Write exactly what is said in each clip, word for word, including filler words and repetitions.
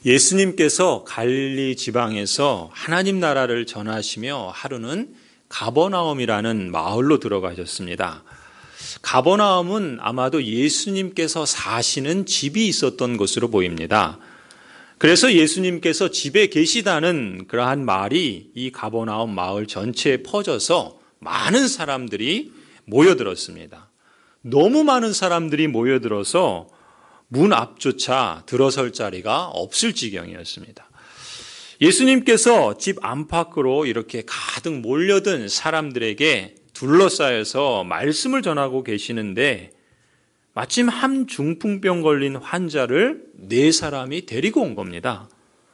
예수님께서 갈릴리 지방에서 하나님 나라를 전하시며 하루는 가버나움이라는 마을로 들어가셨습니다. 가버나움은 아마도 예수님께서 사시는 집이 있었던 곳으로 보입니다. 그래서 예수님께서 집에 계시다는 그러한 말이 이 가버나움 마을 전체에 퍼져서 많은 사람들이 모여들었습니다. 너무 많은 사람들이 모여들어서 문 앞조차 들어설 자리가 없을 지경이었습니다. 예수님께서 집 안팎으로 이렇게 가득 몰려든 사람들에게 둘러싸여서 말씀을 전하고 계시는데 마침 한 중풍병 걸린 환자를 네 사람이 데리고 온 겁니다.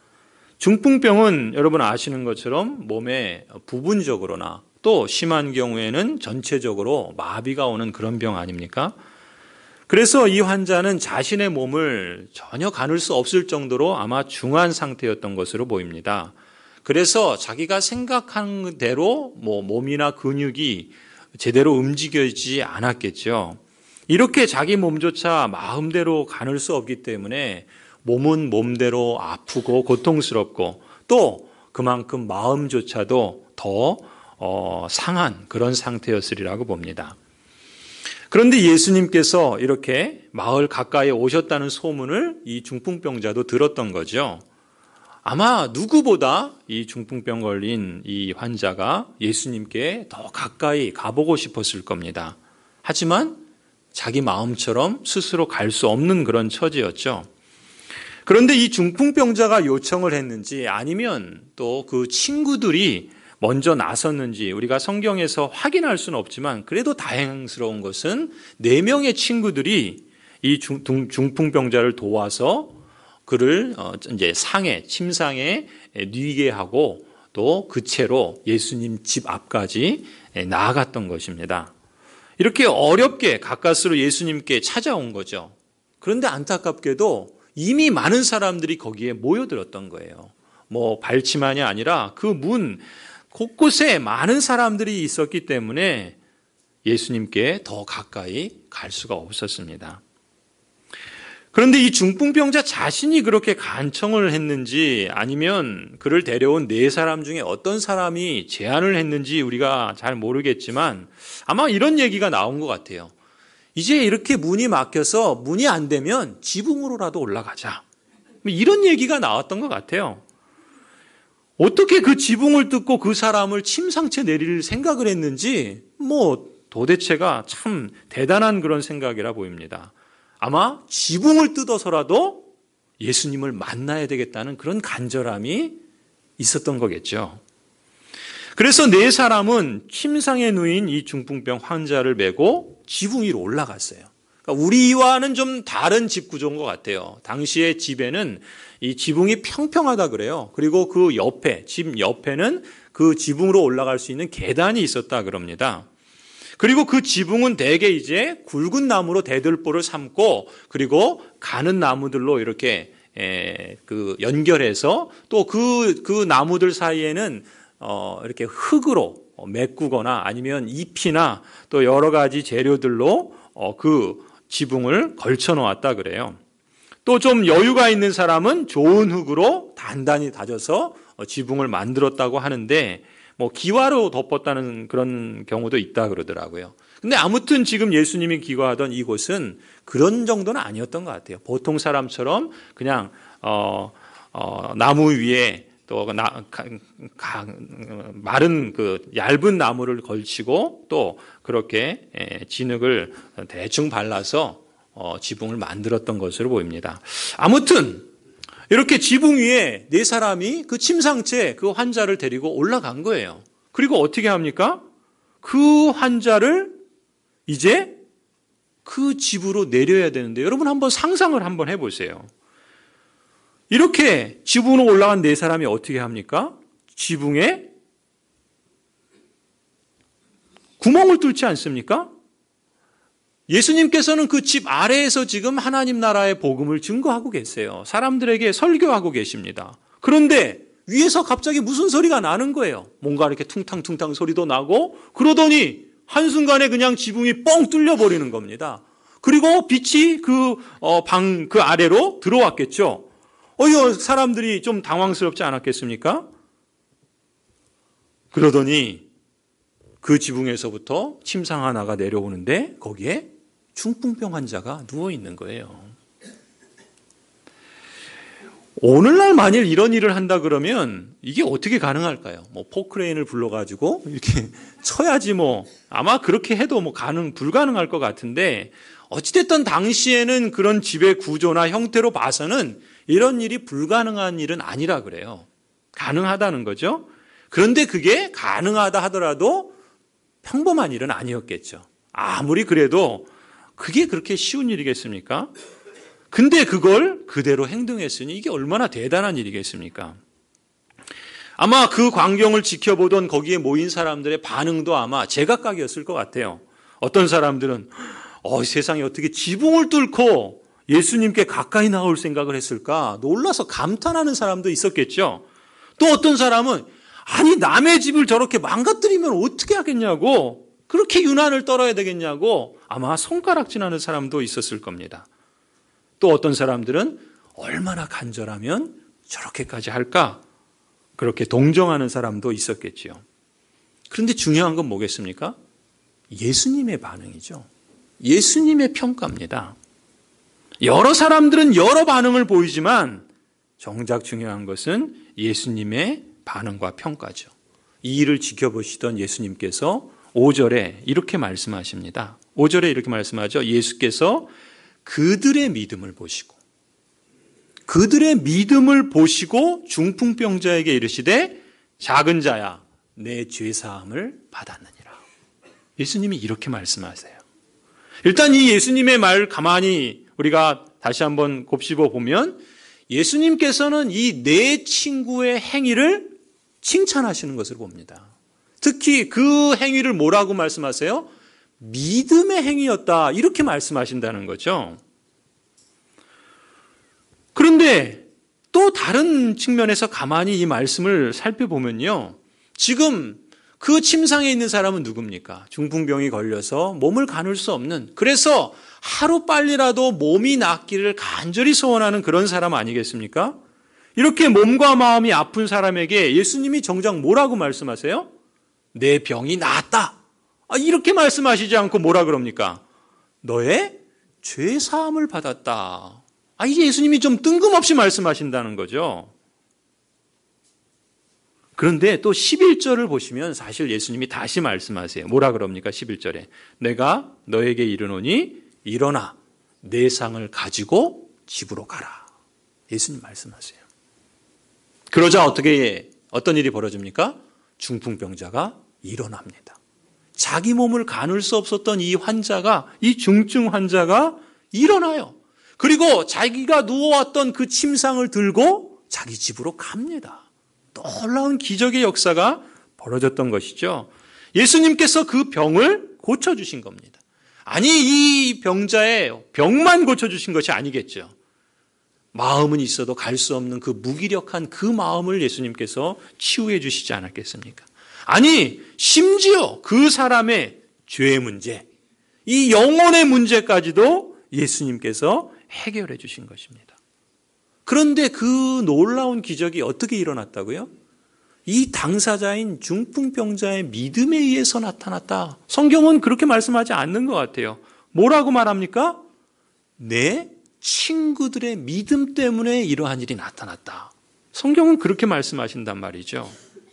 중풍병은 여러분 아시는 것처럼 몸에 부분적으로나 또 심한 경우에는 전체적으로 마비가 오는 그런 병 아닙니까? 그래서 이 환자는 자신의 몸을 전혀 가눌 수 없을 정도로 아마 중한 상태였던 것으로 보입니다. 그래서 자기가 생각한 대로 뭐 몸이나 근육이 제대로 움직여지지 않았겠죠. 이렇게 자기 몸조차 마음대로 가눌 수 없기 때문에 몸은 몸대로 아프고 고통스럽고 또 그만큼 마음조차도 더 어, 상한 그런 상태였으리라고 봅니다. 그런데 예수님께서 이렇게 마을 가까이 오셨다는 소문을 이 중풍병자도 들었던 거죠. 아마 누구보다 이 중풍병 걸린 이 환자가 예수님께 더 가까이 가보고 싶었을 겁니다. 하지만 자기 마음처럼 스스로 갈 수 없는 그런 처지였죠. 그런데 이 중풍병자가 요청을 했는지 아니면 또 그 친구들이 먼저 나섰는지 우리가 성경에서 확인할 수는 없지만 그래도 다행스러운 것은 네 명의 친구들이 이 중, 중풍병자를 도와서 그를 이제 상에 침상에 뉘게 하고 또 그 채로 예수님 집 앞까지 나아갔던 것입니다. 이렇게 어렵게 가까스로 예수님께 찾아온 거죠. 그런데 안타깝게도 이미 많은 사람들이 거기에 모여들었던 거예요. 뭐 발치만이 아니라 그 문 곳곳에 많은 사람들이 있었기 때문에 예수님께 더 가까이 갈 수가 없었습니다. 그런데 이 중풍병자 자신이 그렇게 간청을 했는지 아니면 그를 데려온 네 사람 중에 어떤 사람이 제안을 했는지 우리가 잘 모르겠지만 아마 이런 얘기가 나온 것 같아요. 이제 이렇게 문이 막혀서 문이 안 되면 지붕으로라도 올라가자. 이런 얘기가 나왔던 것 같아요. 어떻게 그 지붕을 뜯고 그 사람을 침상채 내릴 생각을 했는지 뭐 도대체가 참 대단한 그런 생각이라 보입니다. 아마 지붕을 뜯어서라도 예수님을 만나야 되겠다는 그런 간절함이 있었던 거겠죠. 그래서 네 사람은 침상에 누인 이 중풍병 환자를 메고 지붕 위로 올라갔어요. 그러니까 우리와는 좀 다른 집 구조인 것 같아요. 당시의 집에는 이 지붕이 평평하다 그래요. 그리고 그 옆에, 집 옆에는 그 지붕으로 올라갈 수 있는 계단이 있었다 그럽니다. 그리고 그 지붕은 대개 이제 굵은 나무로 대들보를 삼고 그리고 가는 나무들로 이렇게 에, 그 연결해서 또 그, 그 나무들 사이에는 어, 이렇게 흙으로 메꾸거나 아니면 잎이나 또 여러 가지 재료들로 어, 그 지붕을 걸쳐 놓았다 그래요. 또 좀 여유가 있는 사람은 좋은 흙으로 단단히 다져서 지붕을 만들었다고 하는데 뭐 기와로 덮었다는 그런 경우도 있다 그러더라고요. 근데 아무튼 지금 예수님이 기거하던 이곳은 그런 정도는 아니었던 것 같아요. 보통 사람처럼 그냥 어, 어, 나무 위에 또 나, 가, 가, 마른 그 얇은 나무를 걸치고 또 그렇게 에, 진흙을 대충 발라서 어, 지붕을 만들었던 것으로 보입니다. 아무튼 이렇게 지붕 위에 네 사람이 그 침상채 그 환자를 데리고 올라간 거예요. 그리고 어떻게 합니까? 그 환자를 이제 그 집으로 내려야 되는데 여러분 한번 상상을 한번 해보세요. 이렇게 지붕으로 올라간 네 사람이 어떻게 합니까? 지붕에 구멍을 뚫지 않습니까? 예수님께서는 그 집 아래에서 지금 하나님 나라의 복음을 증거하고 계세요. 사람들에게 설교하고 계십니다. 그런데 위에서 갑자기 무슨 소리가 나는 거예요. 뭔가 이렇게 퉁탕퉁탕 소리도 나고 그러더니 한순간에 그냥 지붕이 뻥 뚫려버리는 겁니다. 그리고 빛이 그 방, 그 아래로 들어왔겠죠. 어여 사람들이 좀 당황스럽지 않았겠습니까? 그러더니 그 지붕에서부터 침상 하나가 내려오는데 거기에 중풍병 환자가 누워 있는 거예요. 오늘날 만일 이런 일을 한다 그러면 이게 어떻게 가능할까요? 뭐 포크레인을 불러가지고 이렇게 쳐야지 뭐 아마 그렇게 해도 뭐 가능 불가능할 것 같은데 어찌됐든 당시에는 그런 집의 구조나 형태로 봐서는 이런 일이 불가능한 일은 아니라 그래요. 가능하다는 거죠. 그런데 그게 가능하다 하더라도 평범한 일은 아니었겠죠. 아무리 그래도 그게 그렇게 쉬운 일이겠습니까? 근데 그걸 그대로 행동했으니 이게 얼마나 대단한 일이겠습니까? 아마 그 광경을 지켜보던 거기에 모인 사람들의 반응도 아마 제각각이었을 것 같아요. 어떤 사람들은 어, 세상에 어떻게 지붕을 뚫고 예수님께 가까이 나올 생각을 했을까? 놀라서 감탄하는 사람도 있었겠죠. 또 어떤 사람은 아니 남의 집을 저렇게 망가뜨리면 어떻게 하겠냐고, 그렇게 유난을 떨어야 되겠냐고 아마 손가락질하는 사람도 있었을 겁니다. 또 어떤 사람들은 얼마나 간절하면 저렇게까지 할까? 그렇게 동정하는 사람도 있었겠지요. 그런데 중요한 건 뭐겠습니까? 예수님의 반응이죠. 예수님의 평가입니다. 여러 사람들은 여러 반응을 보이지만 정작 중요한 것은 예수님의 반응과 평가죠. 이 일을 지켜보시던 예수님께서 오 절에 이렇게 말씀하십니다. 오 절에 이렇게 말씀하죠. 예수께서 그들의 믿음을 보시고 그들의 믿음을 보시고 중풍병자에게 이르시되 작은 자야 내 죄사함을 받았느니라. 예수님이 이렇게 말씀하세요. 일단 이 예수님의 말 가만히 우리가 다시 한번 곱씹어 보면 예수님께서는 이 네 친구의 행위를 칭찬하시는 것을 봅니다. 특히 그 행위를 뭐라고 말씀하세요? 믿음의 행위였다, 이렇게 말씀하신다는 거죠. 그런데 또 다른 측면에서 가만히 이 말씀을 살펴보면요, 지금 그 침상에 있는 사람은 누굽니까? 중풍병이 걸려서 몸을 가눌 수 없는, 그래서 하루빨리라도 몸이 낫기를 간절히 소원하는 그런 사람 아니겠습니까? 이렇게 몸과 마음이 아픈 사람에게 예수님이 정작 뭐라고 말씀하세요? 내 병이 나았다, 이렇게 말씀하시지 않고 뭐라 그럽니까? 너의 죄사함을 받았다. 아, 이게 예수님이 좀 뜬금없이 말씀하신다는 거죠. 그런데 또 십일 절을 보시면 사실 예수님이 다시 말씀하세요. 뭐라 그럽니까? 십일 절에 내가 너에게 이르노니 일어나 내 상을 가지고 집으로 가라. 예수님 말씀하세요. 그러자 어떻게 어떤 일이 벌어집니까? 중풍병자가 일어납니다. 자기 몸을 가눌 수 없었던 이 환자가, 이 중증 환자가 일어나요. 그리고 자기가 누워왔던 그 침상을 들고 자기 집으로 갑니다. 놀라운 기적의 역사가 벌어졌던 것이죠. 예수님께서 그 병을 고쳐주신 겁니다. 아니, 이 병자의 병만 고쳐주신 것이 아니겠죠. 마음은 있어도 갈 수 없는 그 무기력한 그 마음을 예수님께서 치유해 주시지 않았겠습니까? 아니, 심지어 그 사람의 죄의 문제, 이 영혼의 문제까지도 예수님께서 해결해 주신 것입니다. 그런데 그 놀라운 기적이 어떻게 일어났다고요? 이 당사자인 중풍병자의 믿음에 의해서 나타났다. 성경은 그렇게 말씀하지 않는 것 같아요. 뭐라고 말합니까? 내 친구들의 믿음 때문에 이러한 일이 나타났다. 성경은 그렇게 말씀하신단 말이죠.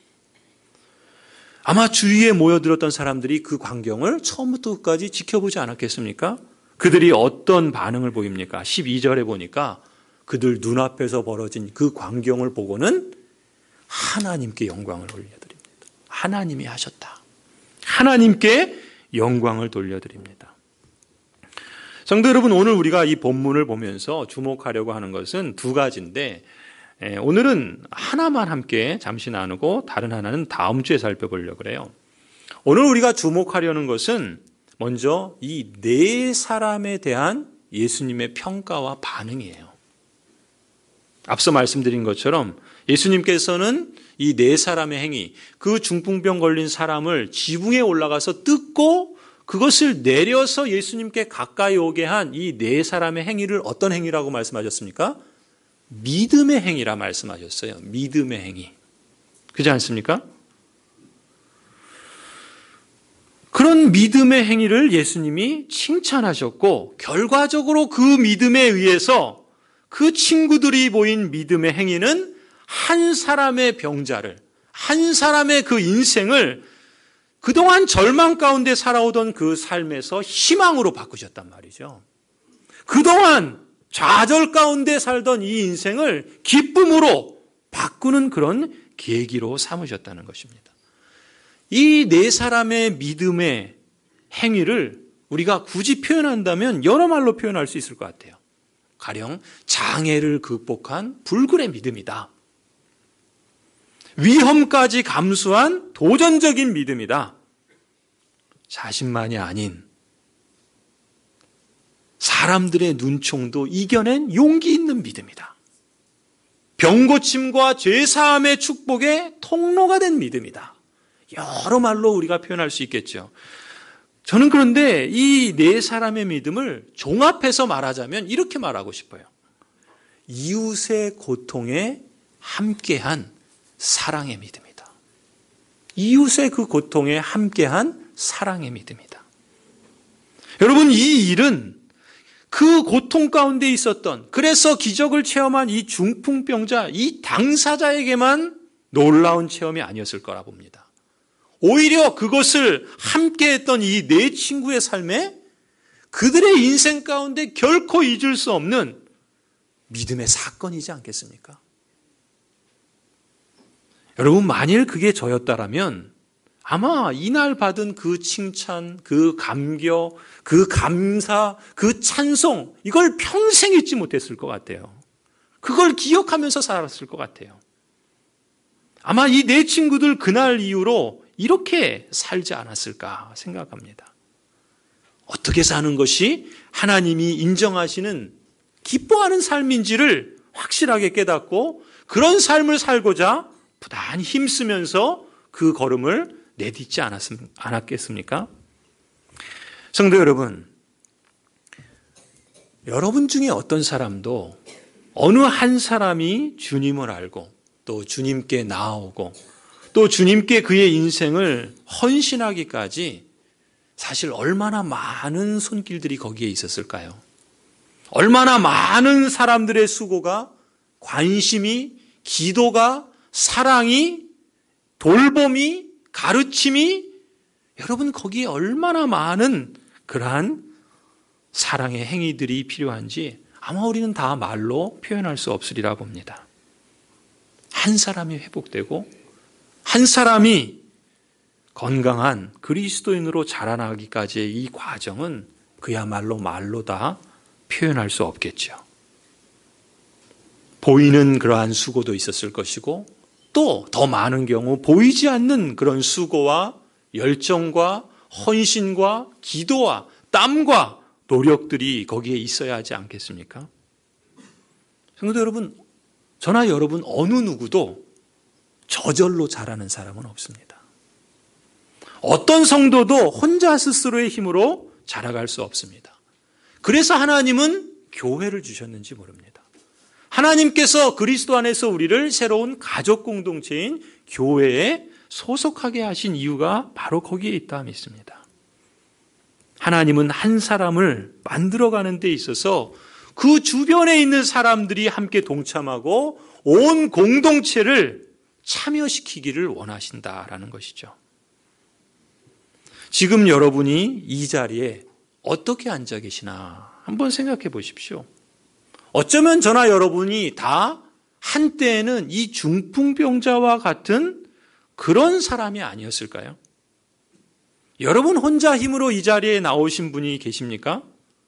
아마 주위에 모여들었던 사람들이 그 광경을 처음부터 끝까지 지켜보지 않았겠습니까? 그들이 어떤 반응을 보입니까? 십이 절에 보니까 그들 눈앞에서 벌어진 그 광경을 보고는 하나님께 영광을 돌려드립니다. 하나님이 하셨다. 하나님께 영광을 돌려드립니다. 성도 여러분, 오늘 우리가 이 본문을 보면서 주목하려고 하는 것은 두 가지인데, 오늘은 하나만 함께 잠시 나누고 다른 하나는 다음 주에 살펴보려고 해요. 오늘 우리가 주목하려는 것은 먼저 이 네 사람에 대한 예수님의 평가와 반응이에요. 앞서 말씀드린 것처럼 예수님께서는 이 네 사람의 행위, 그 중풍병 걸린 사람을 지붕에 올라가서 뜯고 그것을 내려서 예수님께 가까이 오게 한 이 네 사람의 행위를 어떤 행위라고 말씀하셨습니까? 믿음의 행위라 말씀하셨어요. 믿음의 행위. 그렇지 않습니까? 그런 믿음의 행위를 예수님이 칭찬하셨고 결과적으로 그 믿음에 의해서 그 친구들이 보인 믿음의 행위는 한 사람의 병자를, 한 사람의 그 인생을 그동안 절망 가운데 살아오던 그 삶에서 희망으로 바꾸셨단 말이죠. 그동안 좌절 가운데 살던 이 인생을 기쁨으로 바꾸는 그런 계기로 삼으셨다는 것입니다. 이 네 사람의 믿음의 행위를 우리가 굳이 표현한다면 여러 말로 표현할 수 있을 것 같아요. 가령 장애를 극복한 불굴의 믿음이다. 위험까지 감수한 도전적인 믿음이다. 자신만이 아닌 사람들의 눈총도 이겨낸 용기 있는 믿음이다. 병고침과 죄사함의 축복의 통로가 된 믿음이다. 여러 말로 우리가 표현할 수 있겠죠. 저는 그런데 이 네 사람의 믿음을 종합해서 말하자면 이렇게 말하고 싶어요. 이웃의 고통에 함께한 사랑의 믿음이다. 이웃의 그 고통에 함께한 사랑의 믿음이다. 여러분, 이 일은 그 고통 가운데 있었던, 그래서 기적을 체험한 이 중풍병자, 이 당사자에게만 놀라운 체험이 아니었을 거라 봅니다. 오히려 그것을 함께했던 이 네 친구의 삶에 그들의 인생 가운데 결코 잊을 수 없는 믿음의 사건이지 않겠습니까? 여러분, 만일 그게 저였다라면 아마 이날 받은 그 칭찬, 그 감격, 그 감사, 그 찬송, 이걸 평생 잊지 못했을 것 같아요. 그걸 기억하면서 살았을 것 같아요. 아마 이 네 친구들 그날 이후로 이렇게 살지 않았을까 생각합니다. 어떻게 사는 것이 하나님이 인정하시는 기뻐하는 삶인지를 확실하게 깨닫고 그런 삶을 살고자 부단히 힘쓰면서 그 걸음을 내딛지 않았겠습니까? 성도 여러분, 여러분 중에 어떤 사람도 어느 한 사람이 주님을 알고 또 주님께 나아오고 또 주님께 그의 인생을 헌신하기까지 사실 얼마나 많은 손길들이 거기에 있었을까요? 얼마나 많은 사람들의 수고가, 관심이, 기도가, 사랑이, 돌봄이, 가르침이, 여러분 거기에 얼마나 많은 그러한 사랑의 행위들이 필요한지 아마 우리는 다 말로 표현할 수 없으리라 봅니다. 한 사람이 회복되고 한 사람이 건강한 그리스도인으로 자라나기까지의 이 과정은 그야말로 말로 다 표현할 수 없겠죠. 보이는 그러한 수고도 있었을 것이고 또 더 많은 경우 보이지 않는 그런 수고와 열정과 헌신과 기도와 땀과 노력들이 거기에 있어야 하지 않겠습니까? 성도 여러분, 저나 여러분 어느 누구도 저절로 자라는 사람은 없습니다. 어떤 성도도 혼자 스스로의 힘으로 자라갈 수 없습니다. 그래서 하나님은 교회를 주셨는지 모릅니다. 하나님께서 그리스도 안에서 우리를 새로운 가족 공동체인 교회에 소속하게 하신 이유가 바로 거기에 있다 믿습니다. 하나님은 한 사람을 만들어가는 데 있어서 그 주변에 있는 사람들이 함께 동참하고 온 공동체를 참여시키기를 원하신다라는 것이죠. 지금 여러분이 이 자리에 어떻게 앉아 계시나 한번 생각해 보십시오. 어쩌면 저나 여러분이 다 한때에는 이 중풍병자와 같은 그런 사람이 아니었을까요? 여러분 혼자 힘으로 이 자리에 나오신 분이 계십니까?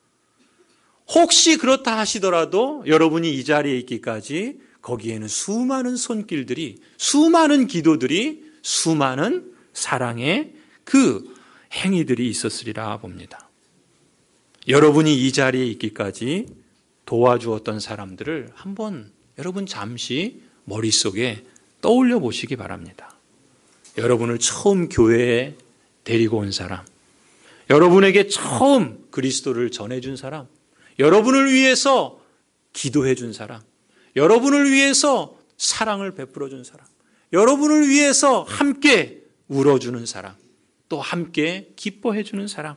혹시 그렇다 하시더라도 여러분이 이 자리에 있기까지 거기에는 수많은 손길들이, 수많은 기도들이, 수많은 사랑의 그 행위들이 있었으리라 봅니다. 여러분이 이 자리에 있기까지 도와주었던 사람들을 한번 여러분 잠시 머릿속에 떠올려 보시기 바랍니다. 여러분을 처음 교회에 데리고 온 사람, 여러분에게 처음 그리스도를 전해준 사람, 여러분을 위해서 기도해 준 사람, 여러분을 위해서 사랑을 베풀어 준 사람, 여러분을 위해서 함께 울어주는 사람, 또 함께 기뻐해 주는 사람.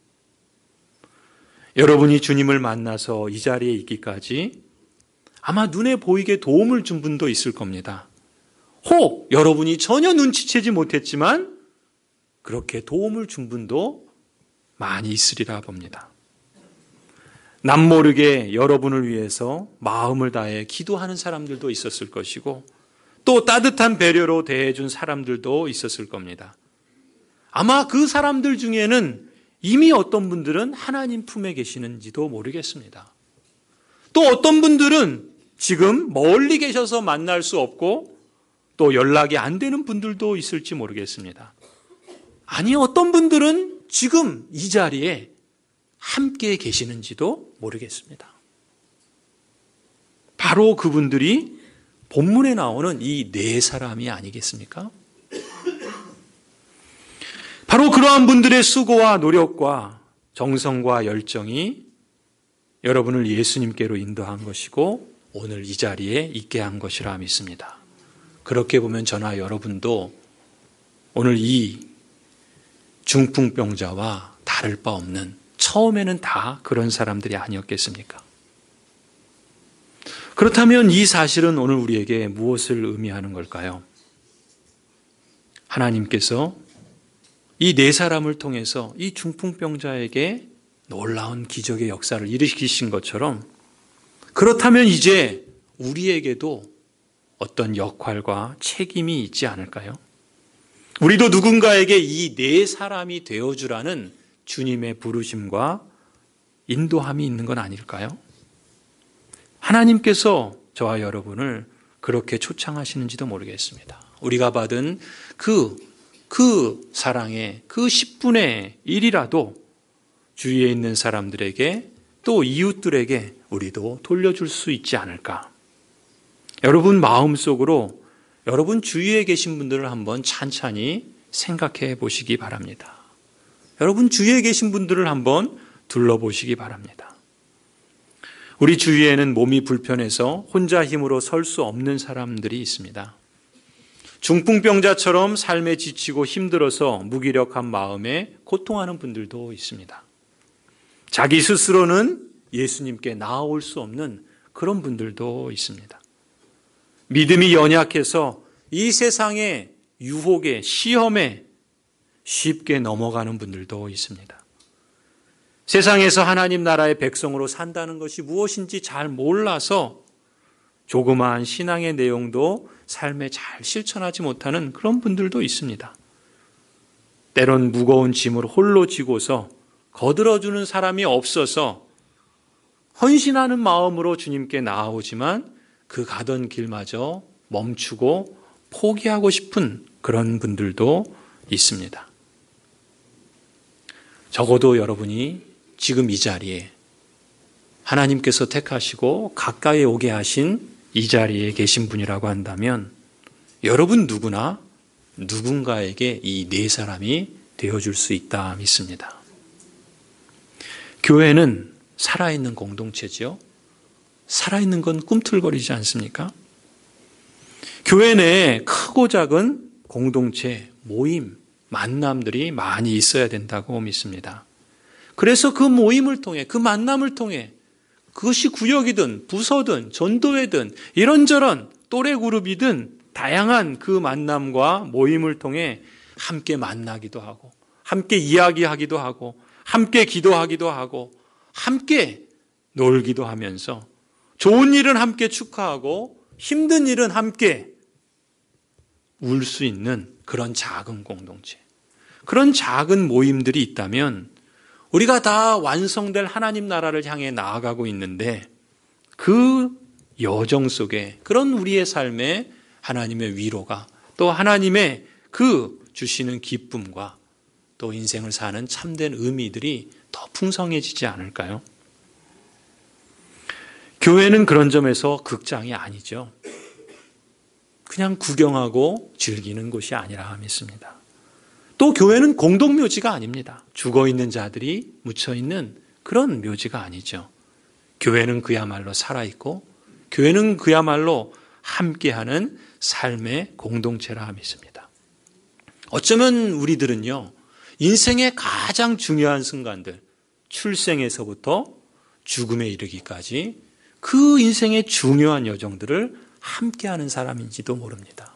여러분이 주님을 만나서 이 자리에 있기까지 아마 눈에 보이게 도움을 준 분도 있을 겁니다. 혹 여러분이 전혀 눈치채지 못했지만 그렇게 도움을 준 분도 많이 있으리라 봅니다. 남모르게 여러분을 위해서 마음을 다해 기도하는 사람들도 있었을 것이고 또 따뜻한 배려로 대해준 사람들도 있었을 겁니다. 아마 그 사람들 중에는 이미 어떤 분들은 하나님 품에 계시는지도 모르겠습니다. 또 어떤 분들은 지금 멀리 계셔서 만날 수 없고 또 연락이 안 되는 분들도 있을지 모르겠습니다. 아니, 어떤 분들은 지금 이 자리에 함께 계시는지도 모르겠습니다. 바로 그분들이 본문에 나오는 이 네 사람이 아니겠습니까? 바로 그러한 분들의 수고와 노력과 정성과 열정이 여러분을 예수님께로 인도한 것이고 오늘 이 자리에 있게 한 것이라 믿습니다. 그렇게 보면 저나 여러분도 오늘 이 중풍병자와 다를 바 없는, 처음에는 다 그런 사람들이 아니었겠습니까? 그렇다면 이 사실은 오늘 우리에게 무엇을 의미하는 걸까요? 하나님께서 이 네 사람을 통해서 이 중풍병자에게 놀라운 기적의 역사를 일으키신 것처럼, 그렇다면 이제 우리에게도 어떤 역할과 책임이 있지 않을까요? 우리도 누군가에게 이 네 사람이 되어주라는 주님의 부르심과 인도함이 있는 건 아닐까요? 하나님께서 저와 여러분을 그렇게 초청하시는지도 모르겠습니다. 우리가 받은 그, 그 사랑의 그 십분의 일이라도 주위에 있는 사람들에게 또 이웃들에게 우리도 돌려줄 수 있지 않을까? 여러분 마음속으로 여러분 주위에 계신 분들을 한번 찬찬히 생각해 보시기 바랍니다. 여러분 주위에 계신 분들을 한번 둘러보시기 바랍니다. 우리 주위에는 몸이 불편해서 혼자 힘으로 설 수 없는 사람들이 있습니다. 중풍병자처럼 삶에 지치고 힘들어서 무기력한 마음에 고통하는 분들도 있습니다. 자기 스스로는 예수님께 나아올 수 없는 그런 분들도 있습니다. 믿음이 연약해서 이 세상의 유혹에, 시험에 쉽게 넘어가는 분들도 있습니다. 세상에서 하나님 나라의 백성으로 산다는 것이 무엇인지 잘 몰라서 조그마한 신앙의 내용도 삶에 잘 실천하지 못하는 그런 분들도 있습니다. 때론 무거운 짐을 홀로 지고서 거들어주는 사람이 없어서 헌신하는 마음으로 주님께 나아오지만 그 가던 길마저 멈추고 포기하고 싶은 그런 분들도 있습니다. 적어도 여러분이 지금 이 자리에 하나님께서 택하시고 가까이 오게 하신 이 자리에 계신 분이라고 한다면 여러분 누구나 누군가에게 이 네 사람이 되어줄 수 있다 믿습니다. 교회는 살아있는 공동체지요. 살아있는 건 꿈틀거리지 않습니까? 교회 내에 크고 작은 공동체, 모임, 만남들이 많이 있어야 된다고 믿습니다. 그래서 그 모임을 통해, 그 만남을 통해 그것이 구역이든 부서든 전도회든 이런저런 또래 그룹이든 다양한 그 만남과 모임을 통해 함께 만나기도 하고 함께 이야기하기도 하고 함께 기도하기도 하고 함께 놀기도 하면서 좋은 일은 함께 축하하고 힘든 일은 함께 울 수 있는 그런 작은 공동체, 그런 작은 모임들이 있다면 우리가 다 완성될 하나님 나라를 향해 나아가고 있는데 그 여정 속에 그런 우리의 삶에 하나님의 위로가 또 하나님의 그 주시는 기쁨과 또 인생을 사는 참된 의미들이 더 풍성해지지 않을까요? 교회는 그런 점에서 극장이 아니죠. 그냥 구경하고 즐기는 곳이 아니라 믿습니다. 또 교회는 공동묘지가 아닙니다. 죽어있는 자들이 묻혀있는 그런 묘지가 아니죠. 교회는 그야말로 살아있고 교회는 그야말로 함께하는 삶의 공동체라 믿습니다. 어쩌면 우리들은요, 인생의 가장 중요한 순간들, 출생에서부터 죽음에 이르기까지 그 인생의 중요한 여정들을 함께하는 사람인지도 모릅니다.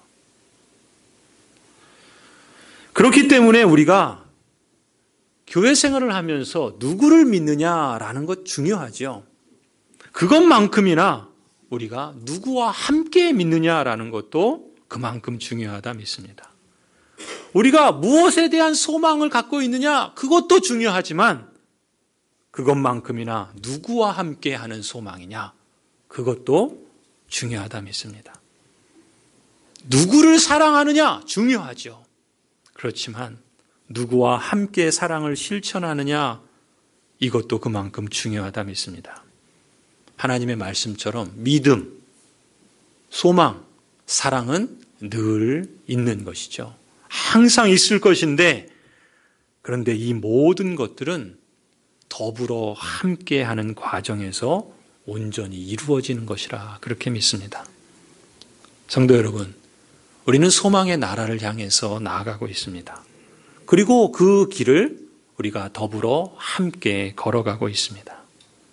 그렇기 때문에 우리가 교회 생활을 하면서 누구를 믿느냐라는 것 중요하죠. 그것만큼이나 우리가 누구와 함께 믿느냐라는 것도 그만큼 중요하다 믿습니다. 우리가 무엇에 대한 소망을 갖고 있느냐, 그것도 중요하지만 그것만큼이나 누구와 함께 하는 소망이냐, 그것도 중요하다 믿습니다. 누구를 사랑하느냐 중요하죠. 그렇지만 누구와 함께 사랑을 실천하느냐, 이것도 그만큼 중요하다 믿습니다. 하나님의 말씀처럼 믿음, 소망, 사랑은 늘 있는 것이죠. 항상 있을 것인데, 그런데 이 모든 것들은 더불어 함께하는 과정에서 온전히 이루어지는 것이라 그렇게 믿습니다. 성도 여러분, 우리는 소망의 나라를 향해서 나아가고 있습니다. 그리고 그 길을 우리가 더불어 함께 걸어가고 있습니다.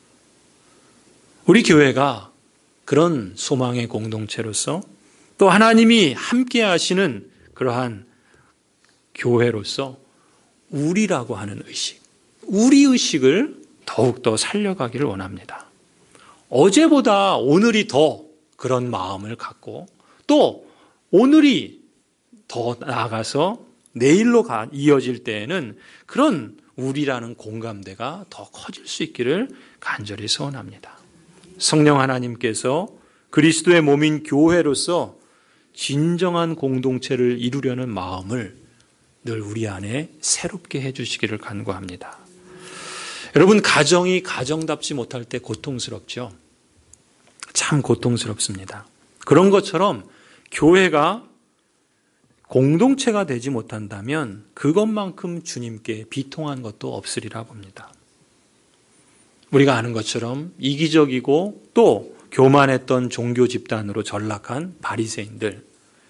우리 교회가 그런 소망의 공동체로서 또 하나님이 함께 하시는 그러한 교회로서 우리라고 하는 의식, 우리 의식을 더욱더 살려가기를 원합니다. 어제보다 오늘이 더 그런 마음을 갖고 또 오늘이 더 나아가서 내일로 이어질 때에는 그런 우리라는 공감대가 더 커질 수 있기를 간절히 소원합니다. 성령 하나님께서 그리스도의 몸인 교회로서 진정한 공동체를 이루려는 마음을 늘 우리 안에 새롭게 해주시기를 간구합니다. 여러분, 가정이 가정답지 못할 때 고통스럽죠? 참 고통스럽습니다. 그런 것처럼 교회가 공동체가 되지 못한다면 그것만큼 주님께 비통한 것도 없으리라 봅니다. 우리가 아는 것처럼 이기적이고 또 교만했던 종교 집단으로 전락한 바리새인들,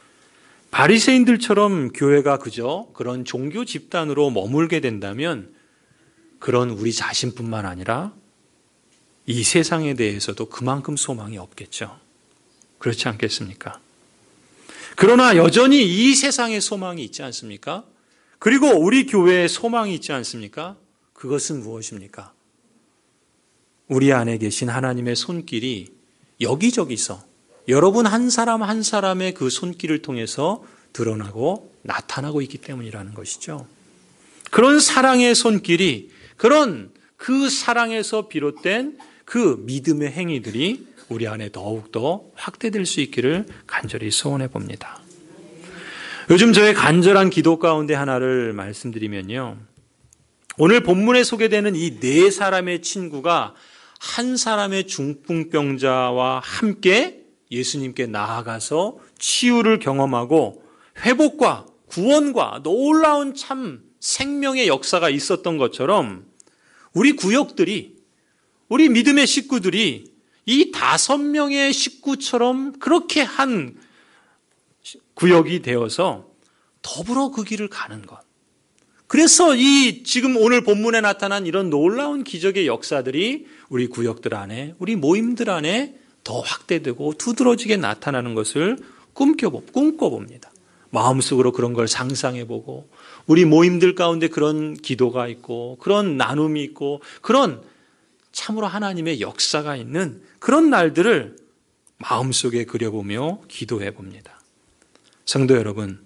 바리새인들처럼 교회가 그저 그런 종교 집단으로 머물게 된다면 그런 우리 자신뿐만 아니라 이 세상에 대해서도 그만큼 소망이 없겠죠. 그렇지 않겠습니까? 그러나 여전히 이 세상에 소망이 있지 않습니까? 그리고 우리 교회에 소망이 있지 않습니까? 그것은 무엇입니까? 우리 안에 계신 하나님의 손길이 여기저기서 여러분 한 사람 한 사람의 그 손길을 통해서 드러나고 나타나고 있기 때문이라는 것이죠. 그런 사랑의 손길이, 그런 그 사랑에서 비롯된 그 믿음의 행위들이 우리 안에 더욱더 확대될 수 있기를 간절히 소원해 봅니다. 요즘 저의 간절한 기도 가운데 하나를 말씀드리면요, 오늘 본문에 소개되는 이 네 사람의 친구가 한 사람의 중풍병자와 함께 예수님께 나아가서 치유를 경험하고 회복과 구원과 놀라운 참 생명의 역사가 있었던 것처럼 우리 구역들이, 우리 믿음의 식구들이 이 다섯 명의 식구처럼 그렇게 한 구역이 되어서 더불어 그 길을 가는 것. 그래서 이 지금 오늘 본문에 나타난 이런 놀라운 기적의 역사들이 우리 구역들 안에, 우리 모임들 안에 더 확대되고 두드러지게 나타나는 것을 꿈꿔봅, 꿈꿔봅니다. 마음속으로 그런 걸 상상해보고 우리 모임들 가운데 그런 기도가 있고 그런 나눔이 있고 그런 참으로 하나님의 역사가 있는 그런 날들을 마음속에 그려보며 기도해봅니다. 성도 여러분,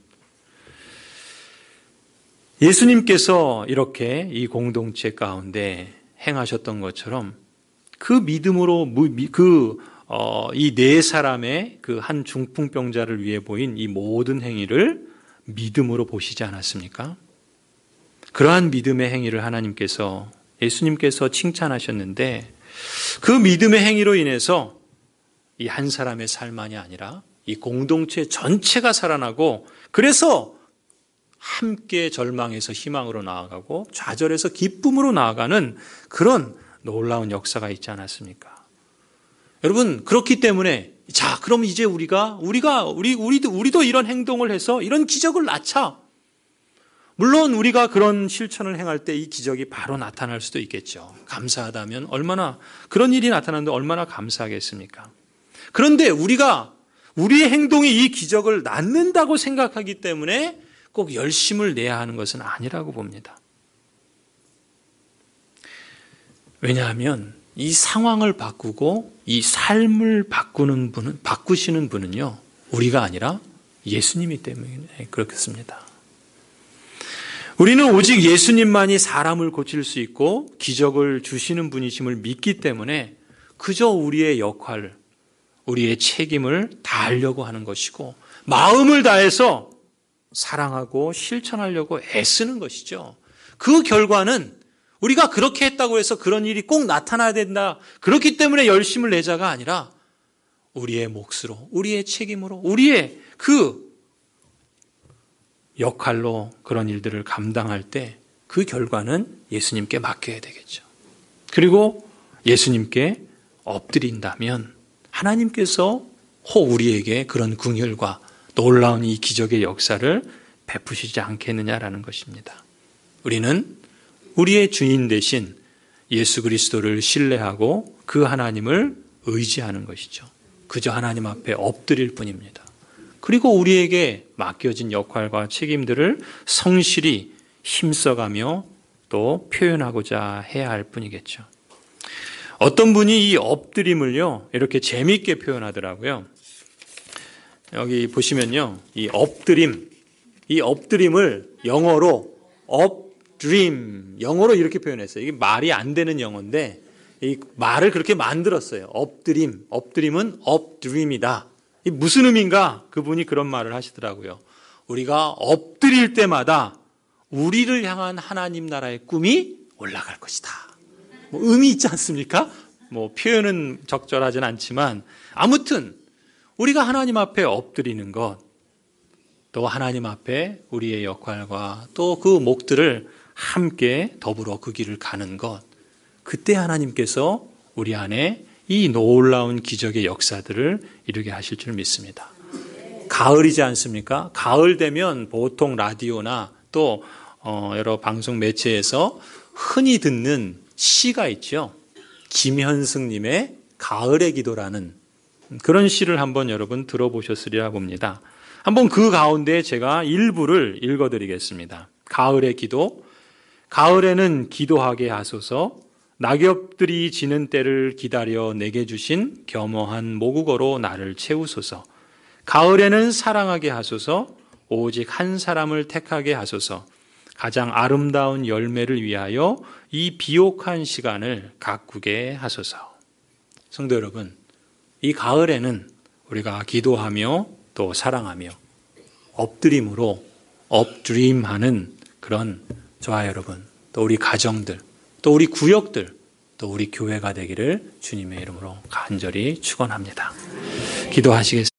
예수님께서 이렇게 이 공동체 가운데 행하셨던 것처럼 그 믿음으로 그 이 네 사람의 그 한 중풍병자를 위해 보인 이 모든 행위를 믿음으로 보시지 않았습니까? 그러한 믿음의 행위를 하나님께서, 예수님께서 칭찬하셨는데 그 믿음의 행위로 인해서 이 한 사람의 삶만이 아니라 이 공동체 전체가 살아나고, 그래서 함께 절망에서 희망으로 나아가고 좌절에서 기쁨으로 나아가는 그런 놀라운 역사가 있지 않았습니까? 여러분, 그렇기 때문에 자, 그럼 이제 우리가 우리가 우리 우리도 우리도 이런 행동을 해서 이런 기적을 낳자. 물론 우리가 그런 실천을 행할 때 이 기적이 바로 나타날 수도 있겠죠. 감사하다면 얼마나 그런 일이 나타나는데 얼마나 감사하겠습니까? 그런데 우리가 우리의 행동이 이 기적을 낳는다고 생각하기 때문에 꼭 열심을 내야 하는 것은 아니라고 봅니다. 왜냐하면 이 상황을 바꾸고 이 삶을 바꾸는 분은, 바꾸시는 분은요, 우리가 아니라 예수님이 때문에 그렇겠습니다. 우리는 오직 예수님만이 사람을 고칠 수 있고 기적을 주시는 분이심을 믿기 때문에 그저 우리의 역할, 우리의 책임을 다하려고 하는 것이고 마음을 다해서 사랑하고 실천하려고 애쓰는 것이죠. 그 결과는 우리가 그렇게 했다고 해서 그런 일이 꼭 나타나야 된다. 그렇기 때문에 열심을 내자가 아니라 우리의 몫으로, 우리의 책임으로, 우리의 그 역할로 그런 일들을 감당할 때 그 결과는 예수님께 맡겨야 되겠죠. 그리고 예수님께 엎드린다면 하나님께서 혹 우리에게 그런 긍휼과 놀라운 이 기적의 역사를 베푸시지 않겠느냐라는 것입니다. 우리는 우리의 주인 되신 예수 그리스도를 신뢰하고 그 하나님을 의지하는 것이죠. 그저 하나님 앞에 엎드릴 뿐입니다. 그리고 우리에게 맡겨진 역할과 책임들을 성실히 힘써가며 또 표현하고자 해야 할 뿐이겠죠. 어떤 분이 이 엎드림을요, 이렇게 재미있게 표현하더라고요. 여기 보시면요, 이 엎드림, 이 엎드림을 영어로 업드림, 영어로 이렇게 표현했어요. 이게 말이 안 되는 영어인데 이 말을 그렇게 만들었어요. 엎드림, 엎드림은 업드림이다. 이 무슨 의미인가? 그분이 그런 말을 하시더라고요. 우리가 엎드릴 때마다 우리를 향한 하나님 나라의 꿈이 올라갈 것이다. 뭐 의미 있지 않습니까? 뭐 표현은 적절하진 않지만 아무튼 우리가 하나님 앞에 엎드리는 것, 또 하나님 앞에 우리의 역할과 또 그 몫들을 함께 더불어 그 길을 가는 것, 그때 하나님께서 우리 안에 이 놀라운 기적의 역사들을 이루게 하실 줄 믿습니다. 가을이지 않습니까? 가을 되면 보통 라디오나 또 여러 방송 매체에서 흔히 듣는 시가 있죠. 김현승님의 가을의 기도라는 그런 시를 한번 여러분 들어보셨으리라 봅니다. 한번 그 가운데 제가 일부를 읽어드리겠습니다. 가을의 기도. 가을에는 기도하게 하소서. 낙엽들이 지는 때를 기다려 내게 주신 겸허한 모국어로 나를 채우소서. 가을에는 사랑하게 하소서. 오직 한 사람을 택하게 하소서. 가장 아름다운 열매를 위하여 이 비옥한 시간을 가꾸게 하소서. 성도 여러분, 이 가을에는 우리가 기도하며 또 사랑하며 엎드림으로 업드림하는 그런 저와 여러분, 또 우리 가정들, 또 우리 구역들, 또 우리 교회가 되기를 주님의 이름으로 간절히 축원합니다. 기도하시겠습니다.